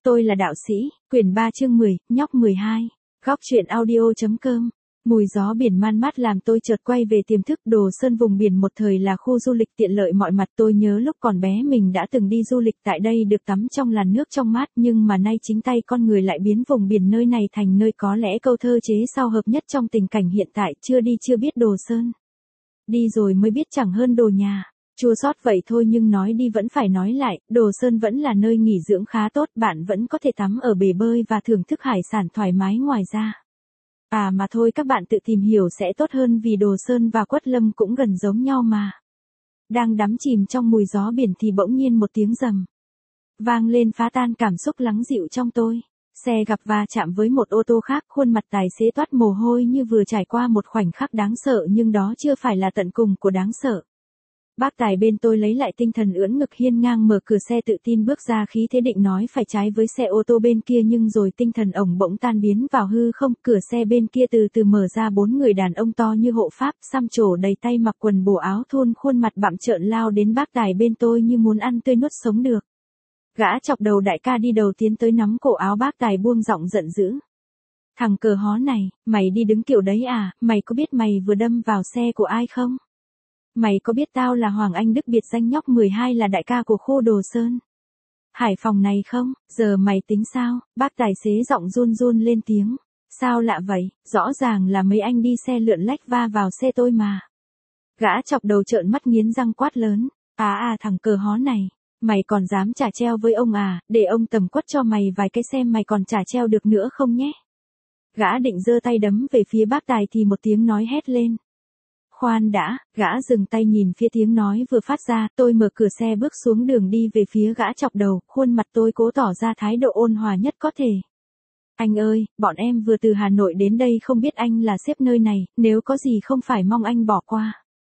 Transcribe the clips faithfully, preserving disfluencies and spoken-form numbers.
Tôi là đạo sĩ, quyển ba chương mười, nhóc mười hai. Góc truyện audio.com. Mùi gió biển man mát làm tôi chợt quay về tiềm thức. Đồ Sơn vùng biển một thời là khu du lịch tiện lợi mọi mặt. Tôi nhớ lúc còn bé mình đã từng đi du lịch tại đây được tắm trong làn nước trong mát, nhưng mà nay chính tay con người lại biến vùng biển nơi này thành nơi có lẽ câu thơ chế sao hợp nhất trong tình cảnh hiện tại. Chưa đi chưa biết Đồ Sơn, đi rồi mới biết chẳng hơn Đồ nhà. Chua xót vậy thôi nhưng nói đi vẫn phải nói lại, Đồ Sơn vẫn là nơi nghỉ dưỡng khá tốt, bạn vẫn có thể tắm ở bể bơi và thưởng thức hải sản thoải mái ngoài ra. À mà thôi các bạn tự tìm hiểu sẽ tốt hơn vì Đồ Sơn và Quất Lâm cũng gần giống nhau mà. Đang đắm chìm trong mùi gió biển thì bỗng nhiên một tiếng rầm vang lên phá tan cảm xúc lắng dịu trong tôi. Xe gặp va chạm với một ô tô khác, khuôn mặt tài xế toát mồ hôi như vừa trải qua một khoảnh khắc đáng sợ, nhưng đó chưa phải là tận cùng của đáng sợ. Bác tài bên tôi lấy lại tinh thần, ưỡn ngực hiên ngang mở cửa xe tự tin bước ra, khí thế định nói phải trái với xe ô tô bên kia, nhưng rồi tinh thần ổng bỗng tan biến vào hư không. Cửa xe bên kia từ từ mở ra, bốn người đàn ông to như hộ pháp, xăm trổ đầy tay, mặc quần bổ áo thun, khuôn mặt bặm trợn lao đến bác tài bên tôi như muốn ăn tươi nuốt sống được. Gã chọc đầu đại ca đi đầu tiến tới nắm cổ áo bác tài buông giọng giận dữ. Thằng cờ hó này, mày đi đứng kiểu đấy à, mày có biết mày vừa đâm vào xe của ai không? Mày có biết tao là Hoàng Anh Đức, biệt danh nhóc mười hai, là đại ca của khu Đồ Sơn, Hải Phòng này không? Giờ mày tính sao? Bác tài xế giọng run run lên tiếng. Sao lạ vậy, rõ ràng là mấy anh đi xe lượn lách va vào xe tôi mà. Gã chọc đầu trợn mắt nghiến răng quát lớn. À à thằng cờ hó này, mày còn dám trả treo với ông à, để ông tầm quất cho mày vài cái xem mày còn trả treo được nữa không nhé. Gã định giơ tay đấm về phía bác tài thì một tiếng nói hét lên. Khoan đã, gã dừng tay nhìn phía tiếng nói vừa phát ra, tôi mở cửa xe bước xuống đường đi về phía gã chọc đầu, khuôn mặt tôi cố tỏ ra thái độ ôn hòa nhất có thể. Anh ơi, bọn em vừa từ Hà Nội đến đây, không biết anh là sếp nơi này, nếu có gì không phải mong anh bỏ qua.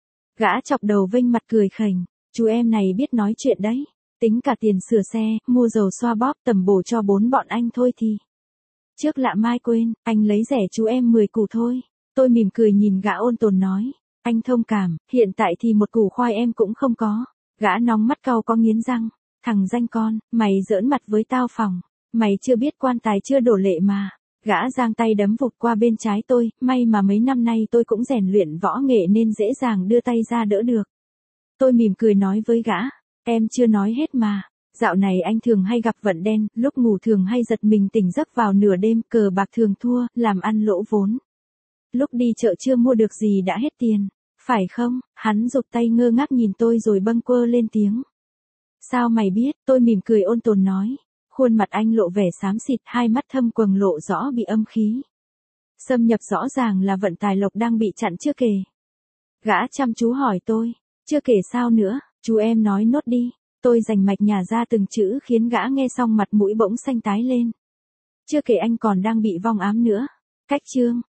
Gã chọc đầu vênh mặt cười khỉnh, chú em này biết nói chuyện đấy, tính cả tiền sửa xe, mua dầu xoa bóp, tầm bổ cho bốn bọn anh thôi thì. Trước lạ mai quên, anh lấy rẻ chú em mười củ thôi. Tôi mỉm cười nhìn gã ôn tồn nói. Anh thông cảm, hiện tại thì một củ khoai em cũng không có. Gã nóng mắt cau có nghiến răng. Thằng danh con, mày giỡn mặt với tao phòng. Mày chưa biết quan tài chưa đổ lệ mà. Gã giang tay đấm vụt qua bên trái tôi, may mà mấy năm nay tôi cũng rèn luyện võ nghệ nên dễ dàng đưa tay ra đỡ được. Tôi mỉm cười nói với gã, em chưa nói hết mà. Dạo này anh thường hay gặp vận đen, lúc ngủ thường hay giật mình tỉnh giấc vào nửa đêm, cờ bạc thường thua, làm ăn lỗ vốn. Lúc đi chợ chưa mua được gì đã hết tiền, phải không? Hắn giục tay ngơ ngác nhìn tôi rồi bâng quơ lên tiếng. Sao mày biết? Tôi mỉm cười ôn tồn nói. Khuôn mặt anh lộ vẻ xám xịt, hai mắt thâm quầng lộ rõ bị âm khí xâm nhập, rõ ràng là vận tài lộc đang bị chặn chưa kể. Gã chăm chú hỏi tôi, chưa kể sao nữa, chú em nói nốt đi. Tôi rành mạch nhả ra từng chữ khiến gã nghe xong mặt mũi bỗng xanh tái lên. Chưa kể anh còn đang bị vong ám nữa. Cách chương.